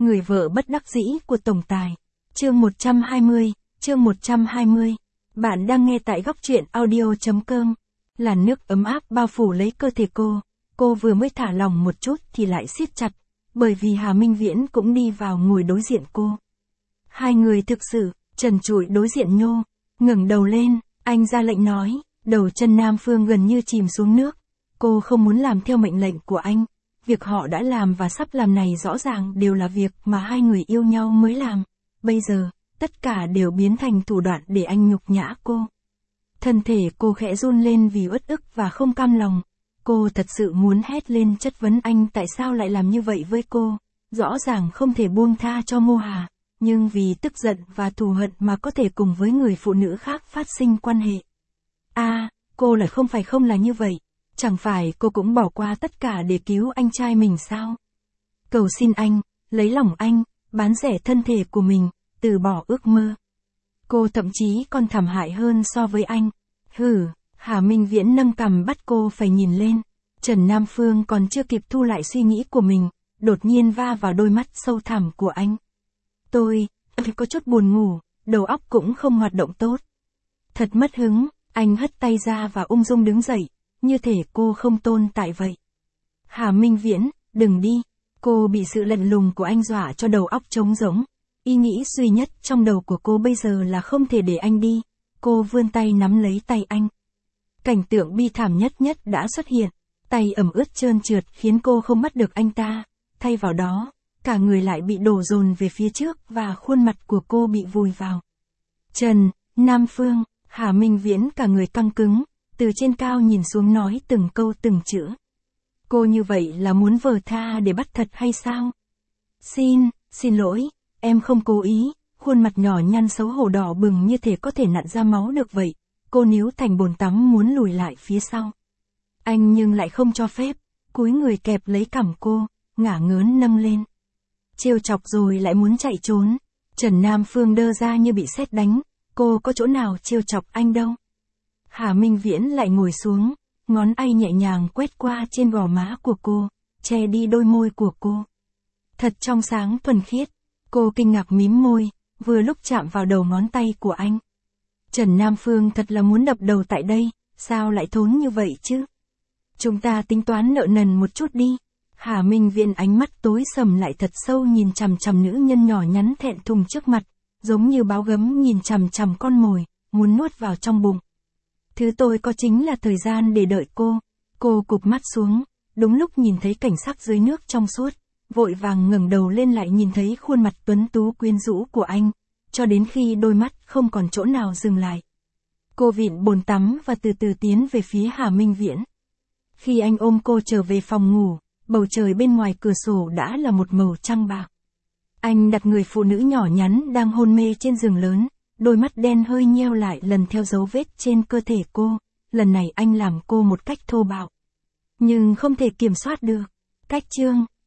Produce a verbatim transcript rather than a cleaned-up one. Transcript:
Người vợ bất đắc dĩ của tổng tài. Chương một trăm hai mươi, chương một trăm hai mươi. Bạn đang nghe tại góc truyện audio chấm com. Làn nước ấm áp bao phủ lấy cơ thể cô. Cô vừa mới thả lỏng một chút thì lại siết chặt, bởi vì Hà Minh Viễn cũng đi vào ngồi đối diện cô. Hai người thực sự, trần trụi đối diện nhô, ngẩng đầu lên, anh ra lệnh nói, đầu chân Nam Phương gần như chìm xuống nước. Cô không muốn làm theo mệnh lệnh của anh. Việc họ đã làm và sắp làm này rõ ràng đều là việc mà hai người yêu nhau mới làm. Bây giờ, tất cả đều biến thành thủ đoạn để anh nhục nhã cô. Thân thể cô khẽ run lên vì uất ức và không cam lòng. Cô thật sự muốn hét lên chất vấn anh tại sao lại làm như vậy với cô. Rõ ràng không thể buông tha cho Ngô Hà, nhưng vì tức giận và thù hận mà có thể cùng với người phụ nữ khác phát sinh quan hệ. À, cô lại không phải không là như vậy. Chẳng phải cô cũng bỏ qua tất cả để cứu anh trai mình sao? Cầu xin anh, lấy lòng anh, bán rẻ thân thể của mình, từ bỏ ước mơ. Cô thậm chí còn thảm hại hơn so với anh. Hừ, Hà Minh Viễn nâng cằm bắt cô phải nhìn lên. Trần Nam Phương còn chưa kịp thu lại suy nghĩ của mình, đột nhiên va vào đôi mắt sâu thẳm của anh. Tôi, tôi có chút buồn ngủ, đầu óc cũng không hoạt động tốt. Thật mất hứng, anh hất tay ra và ung dung đứng dậy. Như thể cô không tồn tại vậy. Hà Minh Viễn, đừng đi. Cô bị sự lạnh lùng của anh dọa cho đầu óc trống rỗng. Ý nghĩ duy nhất trong đầu của cô bây giờ là không thể để anh đi. Cô vươn tay nắm lấy tay anh. Cảnh tượng bi thảm nhất nhất đã xuất hiện. Tay ẩm ướt trơn trượt khiến cô không bắt được anh ta. Thay vào đó, cả người lại bị đổ dồn về phía trước và khuôn mặt của cô bị vùi vào. Trần, Nam Phương, Hà Minh Viễn cả người căng cứng. Từ trên cao nhìn xuống nói từng câu từng chữ. Cô như vậy là muốn vờ tha để bắt thật hay sao? Xin, xin lỗi, em không cố ý. Khuôn mặt nhỏ nhăn xấu hổ đỏ bừng như thể có thể nặn ra máu được vậy. Cô níu thành bồn tắm muốn lùi lại phía sau. Anh nhưng lại không cho phép. Cúi người kẹp lấy cằm cô, ngả ngớn nâng lên. Trêu chọc rồi lại muốn chạy trốn. Trần Nam Phương đơ ra như bị sét đánh. Cô có chỗ nào trêu chọc anh đâu. Hà Minh Viễn lại ngồi xuống, ngón tay nhẹ nhàng quét qua trên gò má của cô, che đi đôi môi của cô. Thật trong sáng thuần khiết, cô kinh ngạc mím môi, vừa lúc chạm vào đầu ngón tay của anh. Trần Nam Phương thật là muốn đập đầu tại đây, sao lại thốn như vậy chứ? Chúng ta tính toán nợ nần một chút đi. Hà Minh Viễn ánh mắt tối sầm lại thật sâu nhìn chằm chằm nữ nhân nhỏ nhắn thẹn thùng trước mặt, giống như báo gấm nhìn chằm chằm con mồi, muốn nuốt vào trong bụng. Thứ tôi có chính là thời gian để đợi cô. Cô cụp mắt xuống, đúng lúc nhìn thấy cảnh sắc dưới nước trong suốt, vội vàng ngẩng đầu lên lại nhìn thấy khuôn mặt tuấn tú quyến rũ của anh, cho đến khi đôi mắt không còn chỗ nào dừng lại. Cô vịn bồn tắm và từ từ tiến về phía Hà Minh Viễn. Khi anh ôm cô trở về phòng ngủ, bầu trời bên ngoài cửa sổ đã là một màu trăng bạc. Anh đặt người phụ nữ nhỏ nhắn đang hôn mê trên giường lớn. Đôi mắt đen hơi nheo lại lần theo dấu vết trên cơ thể cô, lần này anh làm cô một cách thô bạo. Nhưng không thể kiểm soát được. Cách chương,